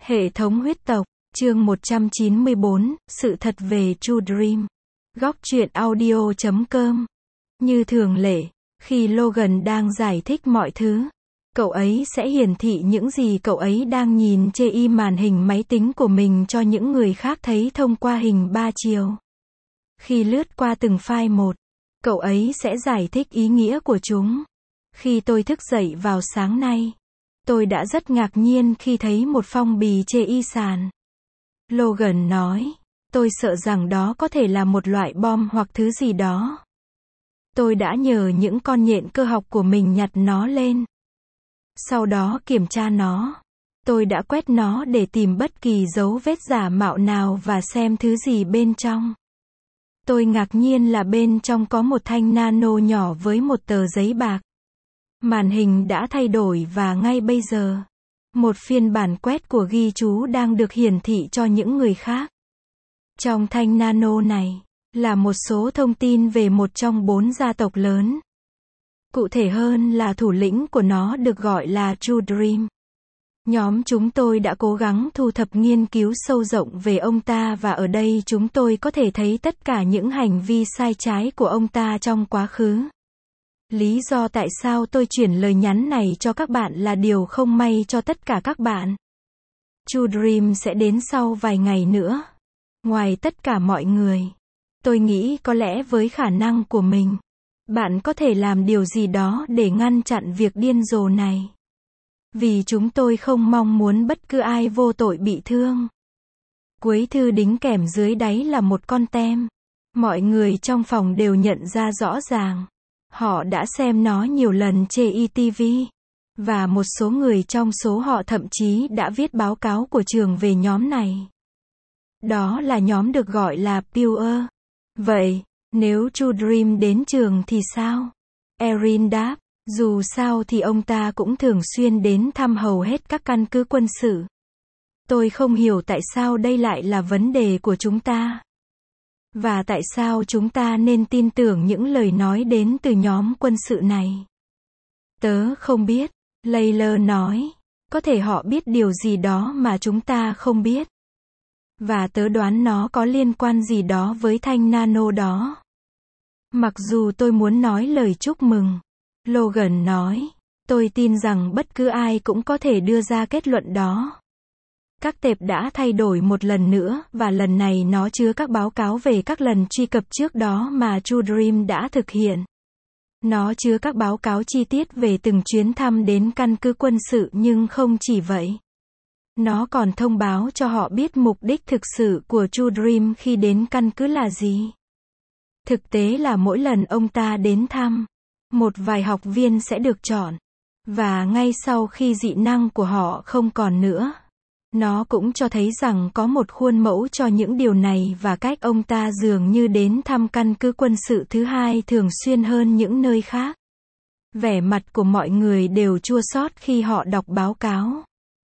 Hệ thống huyết tộc, chương 194, sự thật về True Dream. Góc truyện audio.com. Như thường lệ, khi Logan đang giải thích mọi thứ, cậu ấy sẽ hiển thị những gì cậu ấy đang nhìn trên màn hình máy tính của mình cho những người khác thấy thông qua hình 3 chiều. Khi lướt qua từng file một, cậu ấy sẽ giải thích ý nghĩa của chúng. Khi tôi thức dậy vào sáng nay, tôi đã rất ngạc nhiên khi thấy một phong bì trên sàn. Logan nói, tôi sợ rằng đó có thể là một loại bom hoặc thứ gì đó. Tôi đã nhờ những con nhện cơ học của mình nhặt nó lên. Sau đó kiểm tra nó. Tôi đã quét nó để tìm bất kỳ dấu vết giả mạo nào và xem thứ gì bên trong. Tôi ngạc nhiên là bên trong có một thanh nano nhỏ với một tờ giấy bạc. Màn hình đã thay đổi và ngay bây giờ, một phiên bản quét của ghi chú đang được hiển thị cho những người khác. Trong thanh nano này, là một số thông tin về một trong 4 gia tộc lớn. Cụ thể hơn là thủ lĩnh của nó được gọi là True Dream. Nhóm chúng tôi đã cố gắng thu thập nghiên cứu sâu rộng về ông ta và ở đây chúng tôi có thể thấy tất cả những hành vi sai trái của ông ta trong quá khứ. Lý do tại sao tôi chuyển lời nhắn này cho các bạn là điều không may cho tất cả các bạn. True Dream sẽ đến sau vài ngày nữa. Ngoài tất cả mọi người, tôi nghĩ có lẽ với khả năng của mình, bạn có thể làm điều gì đó để ngăn chặn việc điên rồ này. Vì chúng tôi không mong muốn bất cứ ai vô tội bị thương. Cuối thư đính kèm dưới đáy là một con tem. Mọi người trong phòng đều nhận ra rõ ràng. Họ đã xem nó nhiều lần trên TV. Và một số người trong số họ thậm chí đã viết báo cáo của trường về nhóm này. Đó là nhóm được gọi là Pure. Vậy, nếu True Dream đến trường thì sao? Erin đáp, dù sao thì ông ta cũng thường xuyên đến thăm hầu hết các căn cứ quân sự. Tôi không hiểu tại sao đây lại là vấn đề của chúng ta. Và tại sao chúng ta nên tin tưởng những lời nói đến từ nhóm quân sự này? Tớ không biết, Layla nói. Có thể họ biết điều gì đó mà chúng ta không biết. Và tớ đoán nó có liên quan gì đó với thanh nano đó. Mặc dù tôi muốn nói lời chúc mừng, Logan nói, tôi tin rằng bất cứ ai cũng có thể đưa ra kết luận đó. Các tệp đã thay đổi một lần nữa, và lần này nó chứa các báo cáo về các lần truy cập trước đó mà True Dream đã thực hiện. Nó chứa các báo cáo chi tiết về từng chuyến thăm đến căn cứ quân sự nhưng không chỉ vậy. Nó còn thông báo cho họ biết mục đích thực sự của True Dream khi đến căn cứ là gì. Thực tế là mỗi lần ông ta đến thăm, một vài học viên sẽ được chọn. Và ngay sau khi dị năng của họ không còn nữa, nó cũng cho thấy rằng có một khuôn mẫu cho những điều này và cách ông ta dường như đến thăm căn cứ quân sự thứ hai thường xuyên hơn những nơi khác. Vẻ mặt của mọi người đều chua xót khi họ đọc báo cáo.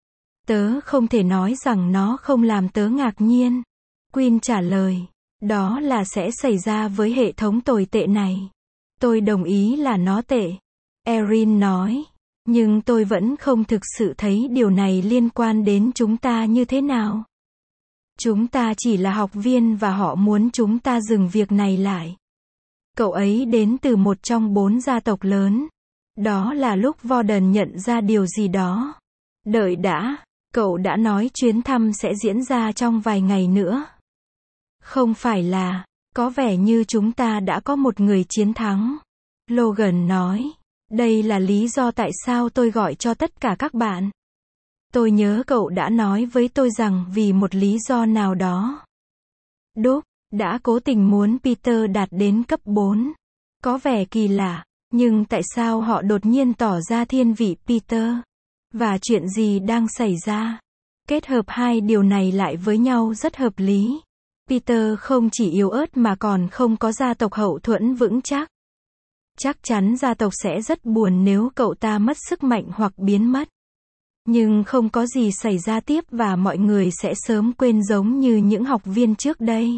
Tớ không thể nói rằng nó không làm tớ ngạc nhiên. Quinn trả lời, đó là sẽ xảy ra với hệ thống tồi tệ này. Tôi đồng ý là nó tệ. Erin nói, nhưng tôi vẫn không thực sự thấy điều này liên quan đến chúng ta như thế nào. Chúng ta chỉ là học viên và họ muốn chúng ta dừng việc này lại. Cậu ấy đến từ một trong 4 gia tộc lớn. Đó là lúc Warden nhận ra điều gì đó. Đợi đã, cậu đã nói chuyến thăm sẽ diễn ra trong vài ngày nữa. Không phải là, có vẻ như chúng ta đã có một người chiến thắng. Logan nói, đây là lý do tại sao tôi gọi cho tất cả các bạn. Tôi nhớ cậu đã nói với tôi rằng vì một lý do nào đó, Doug đã cố tình muốn Peter đạt đến cấp 4. Có vẻ kỳ lạ, nhưng tại sao họ đột nhiên tỏ ra thiên vị Peter? Và chuyện gì đang xảy ra? Kết hợp hai điều này lại với nhau rất hợp lý. Peter không chỉ yếu ớt mà còn không có gia tộc hậu thuẫn vững chắc. Chắc chắn gia tộc sẽ rất buồn nếu cậu ta mất sức mạnh hoặc biến mất. Nhưng không có gì xảy ra tiếp và mọi người sẽ sớm quên giống như những học viên trước đây.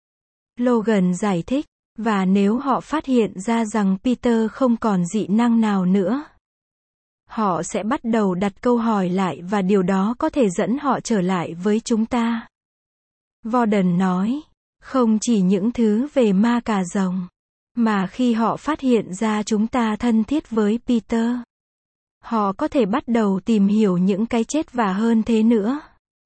Logan giải thích, và nếu họ phát hiện ra rằng Peter không còn dị năng nào nữa, họ sẽ bắt đầu đặt câu hỏi lại và điều đó có thể dẫn họ trở lại với chúng ta. Warden nói, không chỉ những thứ về ma cà rồng, mà khi họ phát hiện ra chúng ta thân thiết với Peter, họ có thể bắt đầu tìm hiểu những cái chết và hơn thế nữa.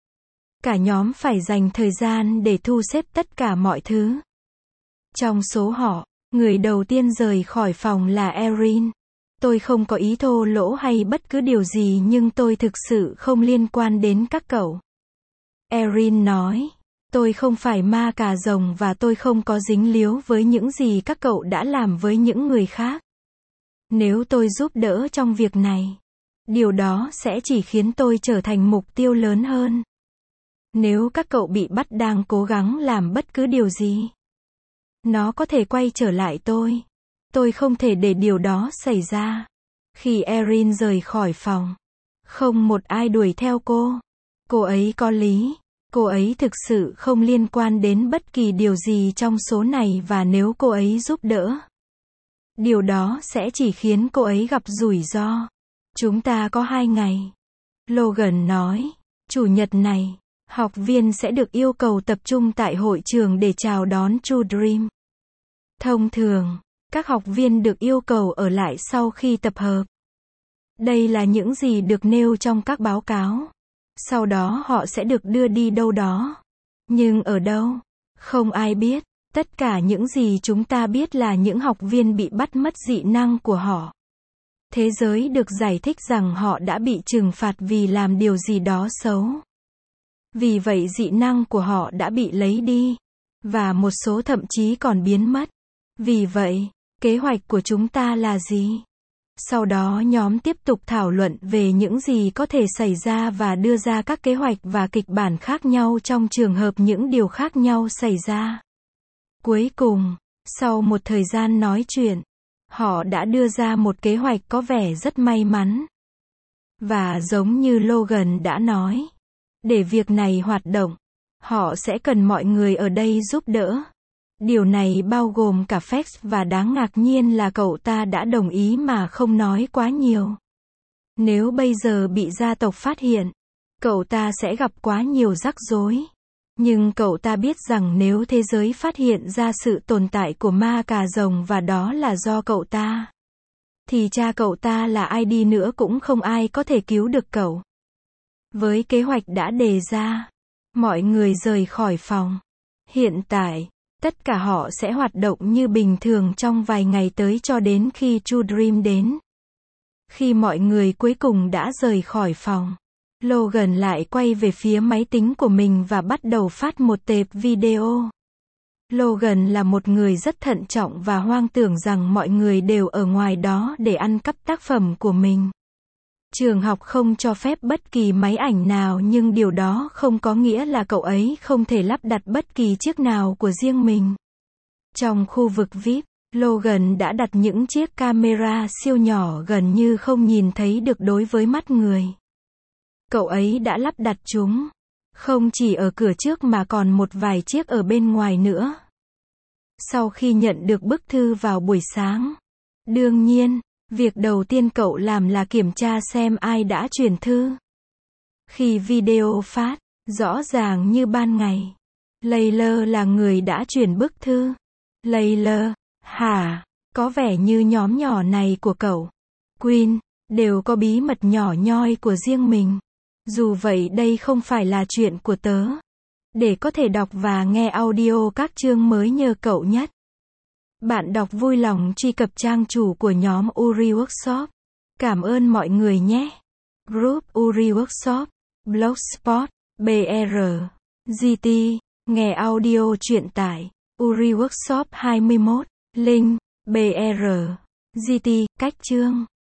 Cả nhóm phải dành thời gian để thu xếp tất cả mọi thứ. Trong số họ, người đầu tiên rời khỏi phòng là Erin. Tôi không có ý thô lỗ hay bất cứ điều gì nhưng tôi thực sự không liên quan đến các cậu. Erin nói, tôi không phải ma cà rồng và tôi không có dính líu với những gì các cậu đã làm với những người khác. Nếu tôi giúp đỡ trong việc này, điều đó sẽ chỉ khiến tôi trở thành mục tiêu lớn hơn. Nếu các cậu bị bắt đang cố gắng làm bất cứ điều gì, nó có thể quay trở lại tôi. Tôi không thể để điều đó xảy ra. Khi Erin rời khỏi phòng, không một ai đuổi theo cô. Cô ấy có lý. Cô ấy thực sự không liên quan đến bất kỳ điều gì trong số này và nếu cô ấy giúp đỡ, điều đó sẽ chỉ khiến cô ấy gặp rủi ro. Chúng ta có 2 ngày. Logan nói, Chủ nhật này, học viên sẽ được yêu cầu tập trung tại hội trường để chào đón True Dream. Thông thường, các học viên được yêu cầu ở lại sau khi tập hợp. Đây là những gì được nêu trong các báo cáo. Sau đó họ sẽ được đưa đi đâu đó. Nhưng ở đâu? Không ai biết. Tất cả những gì chúng ta biết là những học viên bị bắt mất dị năng của họ. Thế giới được giải thích rằng họ đã bị trừng phạt vì làm điều gì đó xấu. Vì vậy dị năng của họ đã bị lấy đi. Và một số thậm chí còn biến mất. Vì vậy, kế hoạch của chúng ta là gì? Sau đó nhóm tiếp tục thảo luận về những gì có thể xảy ra và đưa ra các kế hoạch và kịch bản khác nhau trong trường hợp những điều khác nhau xảy ra. Cuối cùng, sau một thời gian nói chuyện, họ đã đưa ra một kế hoạch có vẻ rất may mắn. Và giống như Logan đã nói, để việc này hoạt động, họ sẽ cần mọi người ở đây giúp đỡ. Điều này bao gồm cả Fex và đáng ngạc nhiên là cậu ta đã đồng ý mà không nói quá nhiều. Nếu bây giờ bị gia tộc phát hiện, cậu ta sẽ gặp quá nhiều rắc rối. Nhưng cậu ta biết rằng nếu thế giới phát hiện ra sự tồn tại của ma cà rồng và đó là do cậu ta, thì cha cậu ta là ai đi nữa cũng không ai có thể cứu được cậu. Với kế hoạch đã đề ra, mọi người rời khỏi phòng. Hiện tại, tất cả họ sẽ hoạt động như bình thường trong vài ngày tới cho đến khi True Dream đến. Khi mọi người cuối cùng đã rời khỏi phòng, Logan lại quay về phía máy tính của mình và bắt đầu phát một tệp video. Logan là một người rất thận trọng và hoang tưởng rằng mọi người đều ở ngoài đó để ăn cắp tác phẩm của mình. Trường học không cho phép bất kỳ máy ảnh nào nhưng điều đó không có nghĩa là cậu ấy không thể lắp đặt bất kỳ chiếc nào của riêng mình. Trong khu vực VIP, Logan đã đặt những chiếc camera siêu nhỏ gần như không nhìn thấy được đối với mắt người. Cậu ấy đã lắp đặt chúng, không chỉ ở cửa trước mà còn một vài chiếc ở bên ngoài nữa. Sau khi nhận được bức thư vào buổi sáng, đương nhiên, việc đầu tiên cậu làm là kiểm tra xem ai đã chuyển thư. Khi video phát, rõ ràng như ban ngày, Layla là người đã chuyển bức thư. Layla, hả? Có vẻ như nhóm nhỏ này của cậu, Queen, đều có bí mật nhỏ nhoi của riêng mình. Dù vậy đây không phải là chuyện của tớ. Để có thể đọc và nghe audio các chương mới nhờ cậu nhất. Bạn đọc vui lòng truy cập trang chủ của nhóm Uri Workshop. Cảm ơn mọi người nhé. Group Uri Workshop, Blogspot, BR, GT, nghe audio truyện tải, Uri Workshop 21, link, BR, GT, cách chương.